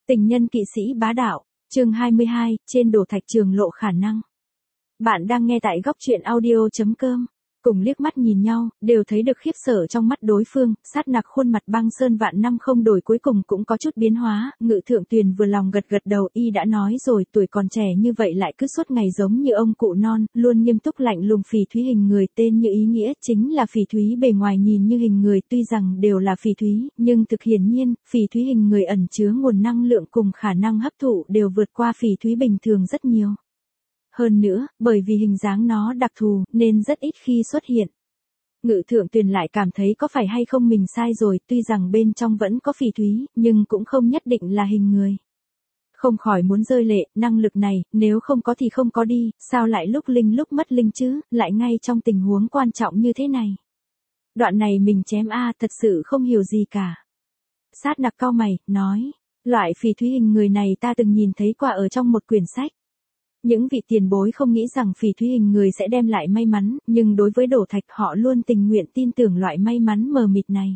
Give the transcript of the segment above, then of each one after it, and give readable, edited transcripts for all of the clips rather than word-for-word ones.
Tình nhân kỵ sĩ bá đạo, chương 22, trên đổ thạch trường lộ khả năng. Bạn đang nghe tại góc truyện audio.com. Cùng liếc mắt nhìn nhau, đều thấy được khiếp sợ trong mắt đối phương, sát nặc khuôn mặt băng sơn vạn năm không đổi cuối cùng cũng có chút biến hóa, Ngự Thượng Tuyền vừa lòng gật gật đầu, y đã nói rồi, tuổi còn trẻ như vậy lại cứ suốt ngày giống như ông cụ non, luôn nghiêm túc lạnh lùng. Phỉ thúy hình người tên như ý nghĩa chính là phỉ thúy, bề ngoài nhìn như hình người, tuy rằng đều là phỉ thúy, nhưng thực hiển nhiên, phỉ thúy hình người ẩn chứa nguồn năng lượng cùng khả năng hấp thụ đều vượt qua phỉ thúy bình thường rất nhiều. Hơn nữa, bởi vì hình dáng nó đặc thù, nên rất ít khi xuất hiện. Ngự Thượng Tuyền lại cảm thấy có phải hay không mình sai rồi, tuy rằng bên trong vẫn có phỉ thúy, nhưng cũng không nhất định là hình người. Không khỏi muốn rơi lệ, năng lực này, nếu không có thì không có đi, sao lại lúc linh lúc mất linh chứ, lại ngay trong tình huống quan trọng như thế này. Đoạn này mình chém thật sự không hiểu gì cả. Sát nặc cau mày, nói, loại phỉ thúy hình người này ta từng nhìn thấy qua ở trong một quyển sách. Những vị tiền bối không nghĩ rằng phỉ thúy hình người sẽ đem lại may mắn, nhưng đối với đổ thạch họ luôn tình nguyện tin tưởng loại may mắn mờ mịt này.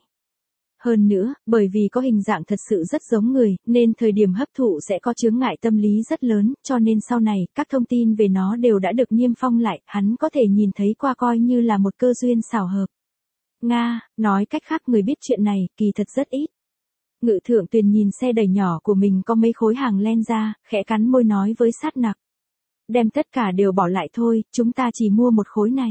Hơn nữa, bởi vì có hình dạng thật sự rất giống người, nên thời điểm hấp thụ sẽ có chướng ngại tâm lý rất lớn, cho nên sau này, các thông tin về nó đều đã được niêm phong lại, hắn có thể nhìn thấy qua coi như là một cơ duyên xảo hợp. Nga, nói cách khác người biết chuyện này, kỳ thật rất ít. Ngự Thượng Tuyền nhìn xe đẩy nhỏ của mình có mấy khối hàng len ra, khẽ cắn môi nói với sát nặc. Đem tất cả đều bỏ lại thôi, chúng ta chỉ mua một khối này.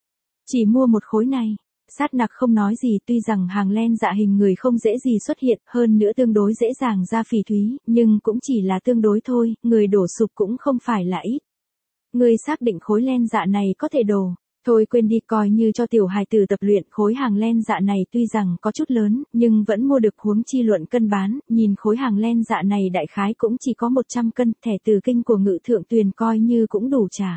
Chỉ mua một khối này. Sát nặc không nói gì, tuy rằng hàng len dạ hình người không dễ gì xuất hiện, hơn nữa tương đối dễ dàng ra phỉ thúy, nhưng cũng chỉ là tương đối thôi, người đổ sụp cũng không phải là ít. Người xác định khối len dạ này có thể đổ. Thôi quên đi, coi như cho tiểu hài tử tập luyện. Khối hàng len dạ này tuy rằng có chút lớn, nhưng vẫn mua được, huống chi luận cân bán, nhìn khối hàng len dạ này đại khái cũng chỉ có 100 cân, thẻ từ kinh của Ngự Thượng Tuyền coi như cũng đủ trả.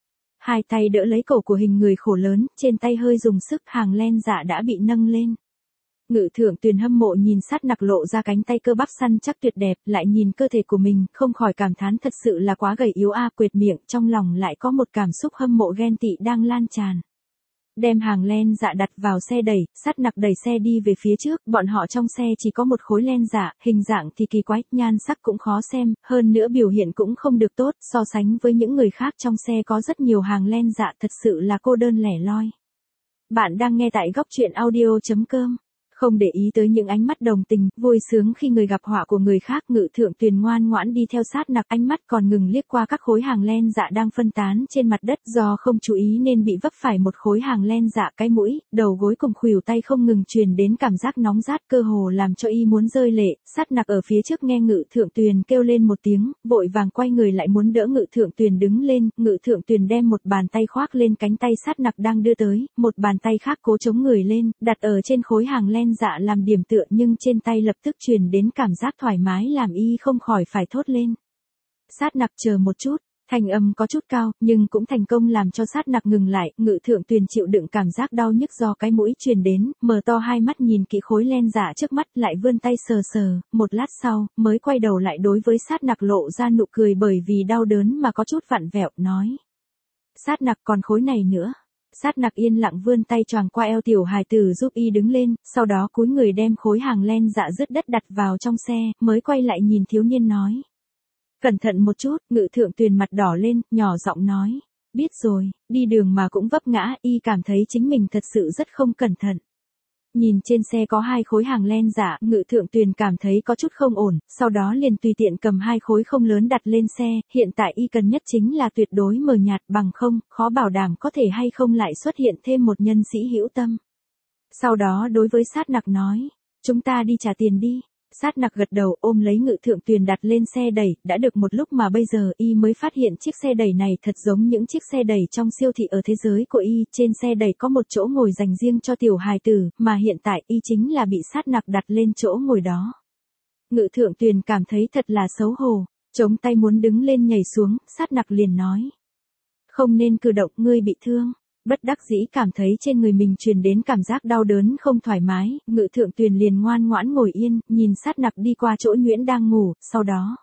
Hai tay đỡ lấy cổ của hình người khổ lớn, trên tay hơi dùng sức, hàng len dạ đã bị nâng lên. Ngự Thượng Tuyền hâm mộ nhìn sát nặc lộ ra cánh tay cơ bắp săn chắc tuyệt đẹp, lại nhìn cơ thể của mình, không khỏi cảm thán thật sự là quá gầy yếu quệt miệng, trong lòng lại có một cảm xúc hâm mộ ghen tị đang lan tràn. Đem hàng len dạ đặt vào xe đẩy, sát nặc đẩy xe đi về phía trước, bọn họ trong xe chỉ có một khối len dạ, hình dạng thì kỳ quái, nhan sắc cũng khó xem, hơn nữa biểu hiện cũng không được tốt, so sánh với những người khác trong xe có rất nhiều hàng len dạ, thật sự là cô đơn lẻ loi. Bạn đang nghe tại góc truyện audio.com. Không để ý tới những ánh mắt đồng tình, vui sướng khi người gặp họa của người khác, Ngự Thượng Tuyền ngoan ngoãn đi theo sát nặc, ánh mắt còn ngừng liếc qua các khối hàng len dạ đang phân tán trên mặt đất, do không chú ý nên bị vấp phải một khối hàng len dạ, cái mũi, đầu gối cùng khuỷu tay không ngừng truyền đến cảm giác nóng rát, cơ hồ làm cho y muốn rơi lệ. Sát nặc ở phía trước nghe Ngự Thượng Tuyền kêu lên một tiếng, vội vàng quay người lại muốn đỡ Ngự Thượng Tuyền đứng lên, Ngự Thượng Tuyền đem một bàn tay khoác lên cánh tay sát nặc đang đưa tới, một bàn tay khác cố chống người lên, đặt ở trên khối hàng len dạ làm điểm tựa, nhưng trên tay lập tức truyền đến cảm giác thoải mái làm y không khỏi phải thốt lên. Sát nặc chờ một chút, thanh âm có chút cao, nhưng cũng thành công làm cho sát nặc ngừng lại. Ngự Thượng Tuyền chịu đựng cảm giác đau nhức do cái mũi truyền đến, mở to hai mắt nhìn kỹ khối len dạ trước mắt, lại vươn tay sờ sờ, một lát sau, mới quay đầu lại đối với sát nặc lộ ra nụ cười bởi vì đau đớn mà có chút vặn vẹo, nói. Sát nặc còn khối này nữa. Sát nặc yên lặng vươn tay choàng qua eo tiểu hài tử giúp y đứng lên, sau đó cúi người đem khối hàng len dạ rứt đất đặt vào trong xe, mới quay lại nhìn thiếu niên nói. Cẩn thận một chút. Ngự Thượng Tuyền mặt đỏ lên, nhỏ giọng nói. Biết rồi, đi đường mà cũng vấp ngã, y cảm thấy chính mình thật sự rất không cẩn thận. Nhìn trên xe có hai khối hàng len dạ, Ngự Thượng Tuyền cảm thấy có chút không ổn, sau đó liền tùy tiện cầm hai khối không lớn đặt lên xe, hiện tại y cần nhất chính là tuyệt đối mờ nhạt, bằng không, khó bảo đảm có thể hay không lại xuất hiện thêm một nhân sĩ hữu tâm. Sau đó đối với sát nặc nói, chúng ta đi trả tiền đi. Sát nặc gật đầu ôm lấy Ngự Thượng Tuyền đặt lên xe đẩy, đã được một lúc mà bây giờ y mới phát hiện chiếc xe đẩy này thật giống những chiếc xe đẩy trong siêu thị ở thế giới của y, trên xe đẩy có một chỗ ngồi dành riêng cho tiểu hài tử, mà hiện tại y chính là bị sát nặc đặt lên chỗ ngồi đó. Ngự Thượng Tuyền cảm thấy thật là xấu hổ, chống tay muốn đứng lên nhảy xuống, sát nặc liền nói. Không nên cử động, ngươi bị thương. Bất đắc dĩ cảm thấy trên người mình truyền đến cảm giác đau đớn không thoải mái, Ngự Thượng Tuyền liền ngoan ngoãn ngồi yên, nhìn sát nặc đi qua chỗ Nhuyễn đang ngủ, sau đó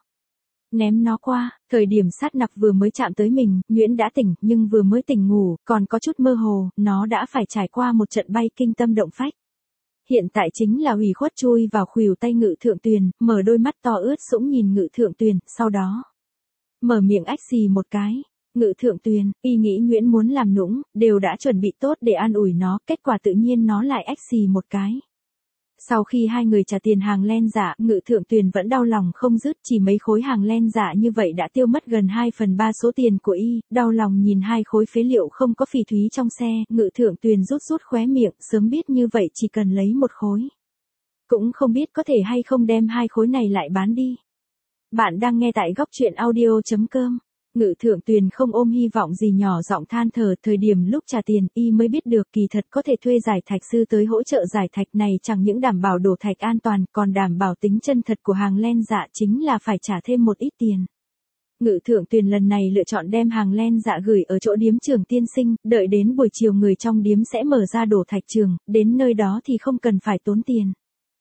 ném nó qua. Thời điểm sát nặc vừa mới chạm tới mình, Nhuyễn đã tỉnh, nhưng vừa mới tỉnh ngủ, còn có chút mơ hồ, nó đã phải trải qua một trận bay kinh tâm động phách. Hiện tại chính là ủy khuất chui vào khuỷu tay Ngự Thượng Tuyền, mở đôi mắt to ướt sũng nhìn Ngự Thượng Tuyền, sau đó mở miệng ách xì một cái. Ngự Thượng Tuyền, y nghĩ Nguyễn muốn làm nũng, đều đã chuẩn bị tốt để an ủi nó, kết quả tự nhiên nó lại ách xì một cái. Sau khi hai người trả tiền hàng len giả, Ngự Thượng Tuyền vẫn đau lòng không dứt, chỉ mấy khối hàng len giả như vậy đã tiêu mất gần 2/3 số tiền của y, đau lòng nhìn hai khối phế liệu không có phỉ thúy trong xe, Ngự Thượng Tuyền rút rút khóe miệng, sớm biết như vậy chỉ cần lấy một khối. Cũng không biết có thể hay không đem hai khối này lại bán đi. Bạn đang nghe tại góc truyện audio.com. Ngự Thượng Tuyền không ôm hy vọng gì nhỏ giọng than thở, thời điểm lúc trả tiền, y mới biết được kỳ thật có thể thuê giải thạch sư tới hỗ trợ giải thạch này chẳng những đảm bảo đổ thạch an toàn, còn đảm bảo tính chân thật của hàng len dạ chính là phải trả thêm một ít tiền. Ngự Thượng Tuyền lần này lựa chọn đem hàng len dạ gửi ở chỗ điếm Trường Tiên Sinh, đợi đến buổi chiều người trong điếm sẽ mở ra đổ thạch trường, đến nơi đó thì không cần phải tốn tiền.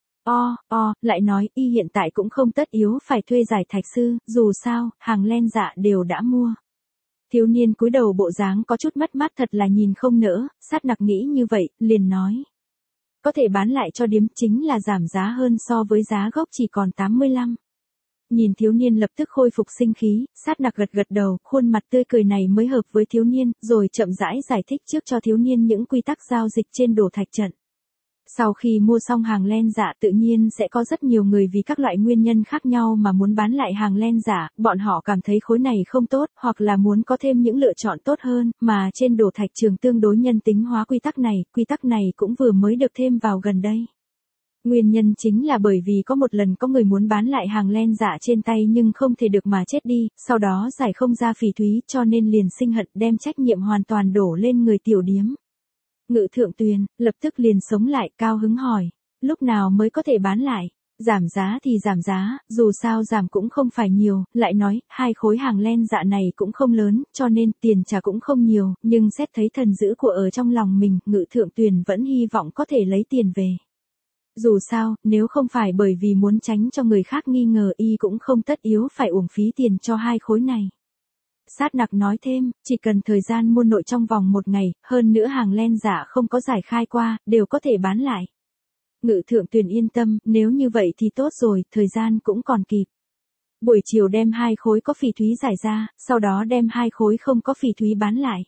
Lại nói, y hiện tại cũng không tất yếu phải thuê giải thạch sư, dù sao, hàng len dạ đều đã mua. Thiếu niên cúi đầu bộ dáng có chút mất mát thật là nhìn không nỡ, Sát Nặc nghĩ như vậy, liền nói. Có thể bán lại cho điếm chính là giảm giá hơn so với giá gốc chỉ còn 85. Nhìn thiếu niên lập tức khôi phục sinh khí, Sát Nặc gật gật đầu, khuôn mặt tươi cười này mới hợp với thiếu niên, rồi chậm rãi giải thích trước cho thiếu niên những quy tắc giao dịch trên đổ thạch trận. Sau khi mua xong hàng len giả tự nhiên sẽ có rất nhiều người vì các loại nguyên nhân khác nhau mà muốn bán lại hàng len giả, bọn họ cảm thấy khối này không tốt, hoặc là muốn có thêm những lựa chọn tốt hơn, mà trên đổ thạch trường tương đối nhân tính hóa quy tắc này cũng vừa mới được thêm vào gần đây. Nguyên nhân chính là bởi vì có một lần có người muốn bán lại hàng len giả trên tay nhưng không thể được mà chết đi, sau đó giải không ra phỉ thúy cho nên liền sinh hận đem trách nhiệm hoàn toàn đổ lên người tiểu điếm. Ngự Thượng Tuyền, lập tức liền sống lại, cao hứng hỏi, lúc nào mới có thể bán lại? Giảm giá thì giảm giá, dù sao giảm cũng không phải nhiều, lại nói, hai khối hàng len dạ này cũng không lớn, cho nên tiền trả cũng không nhiều, nhưng xét thấy thần dữ của ở trong lòng mình, Ngự Thượng Tuyền vẫn hy vọng có thể lấy tiền về. Dù sao, nếu không phải bởi vì muốn tránh cho người khác nghi ngờ y cũng không tất yếu phải uổng phí tiền cho hai khối này. Sát Nặc nói thêm, chỉ cần thời gian mua nội trong vòng 1 ngày, hơn nữa hàng len giả không có giải khai qua, đều có thể bán lại. Ngự Thượng Tuyền yên tâm, nếu như vậy thì tốt rồi, thời gian cũng còn kịp. Buổi chiều đem hai khối có phỉ thúy giải ra, sau đó đem hai khối không có phỉ thúy bán lại.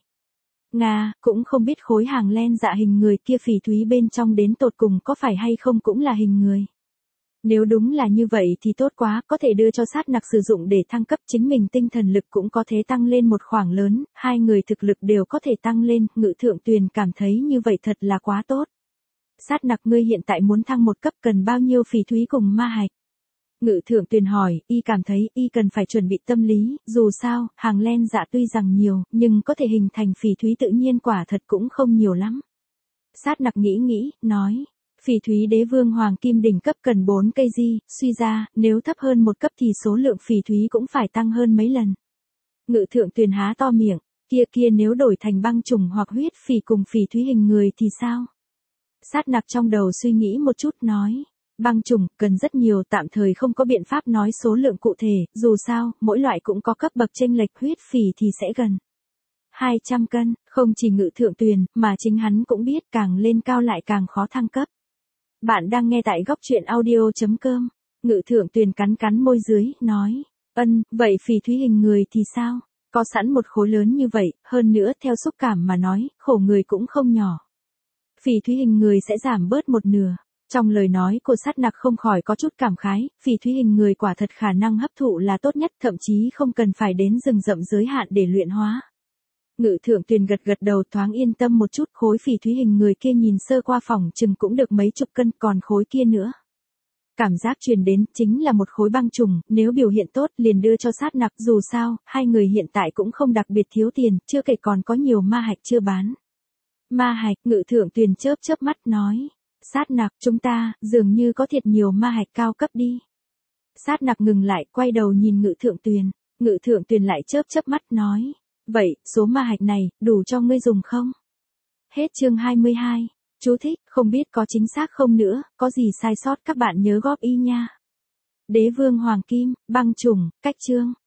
Cũng không biết khối hàng len dạ hình người kia phỉ thúy bên trong đến tột cùng có phải hay không cũng là hình người. Nếu đúng là như vậy thì tốt quá, có thể đưa cho Sát Nặc sử dụng để thăng cấp chính mình tinh thần lực cũng có thể tăng lên một khoảng lớn, hai người thực lực đều có thể tăng lên, Ngự Thượng Tuyền cảm thấy như vậy thật là quá tốt. Sát Nặc ngươi hiện tại muốn thăng một cấp cần bao nhiêu phỉ thúy cùng ma hạch? Ngự Thượng Tuyền hỏi, y cảm thấy y cần phải chuẩn bị tâm lý, dù sao, hàng len dạ tuy rằng nhiều, nhưng có thể hình thành phỉ thúy tự nhiên quả thật cũng không nhiều lắm. Sát Nặc nghĩ, nói. Phỉ thúy đế vương hoàng kim đỉnh cấp cần 4 cây di, suy ra, nếu thấp hơn một cấp thì số lượng phỉ thúy cũng phải tăng hơn mấy lần. Ngự Thượng Tuyền há to miệng, kia nếu đổi thành băng trùng hoặc huyết phỉ cùng phỉ thúy hình người thì sao? Sát Nặc trong đầu suy nghĩ một chút nói, băng trùng cần rất nhiều, tạm thời không có biện pháp nói số lượng cụ thể, dù sao, mỗi loại cũng có cấp bậc chênh lệch, huyết phỉ thì sẽ gần 200 cân, không chỉ Ngự Thượng Tuyền, mà chính hắn cũng biết càng lên cao lại càng khó thăng cấp. Bạn đang nghe tại góc truyện audio.com. Ngự Thượng Tuyền cắn môi dưới, nói. Vậy phỉ thúy hình người thì sao? Có sẵn một khối lớn như vậy, hơn nữa theo xúc cảm mà nói, khổ người cũng không nhỏ. Phỉ thúy hình người sẽ giảm bớt một nửa. Trong lời nói của Sát Nặc không khỏi có chút cảm khái, phỉ thúy hình người quả thật khả năng hấp thụ là tốt nhất, thậm chí không cần phải đến rừng rậm giới hạn để luyện hóa. Ngự Thượng Tuyền gật đầu thoáng yên tâm một chút, khối phỉ thúy hình người kia nhìn sơ qua phòng chừng cũng được mấy chục cân, còn khối kia nữa. Cảm giác truyền đến chính là một khối băng trùng, nếu biểu hiện tốt liền đưa cho Sát Nặc, dù sao, hai người hiện tại cũng không đặc biệt thiếu tiền, chưa kể còn có nhiều ma hạch chưa bán. Ma hạch, Ngự Thượng Tuyền chớp mắt nói. Sát Nặc, chúng ta, dường như có thiệt nhiều ma hạch cao cấp đi. Sát Nặc ngừng lại, quay đầu nhìn Ngự Thượng Tuyền. Ngự Thượng Tuyền lại chớp mắt nói. Vậy, số ma hạch này, đủ cho ngươi dùng không? Hết chương 22. Chú thích, không biết có chính xác không nữa, có gì sai sót các bạn nhớ góp ý nha. Đế vương hoàng kim, băng trùng, cách chương.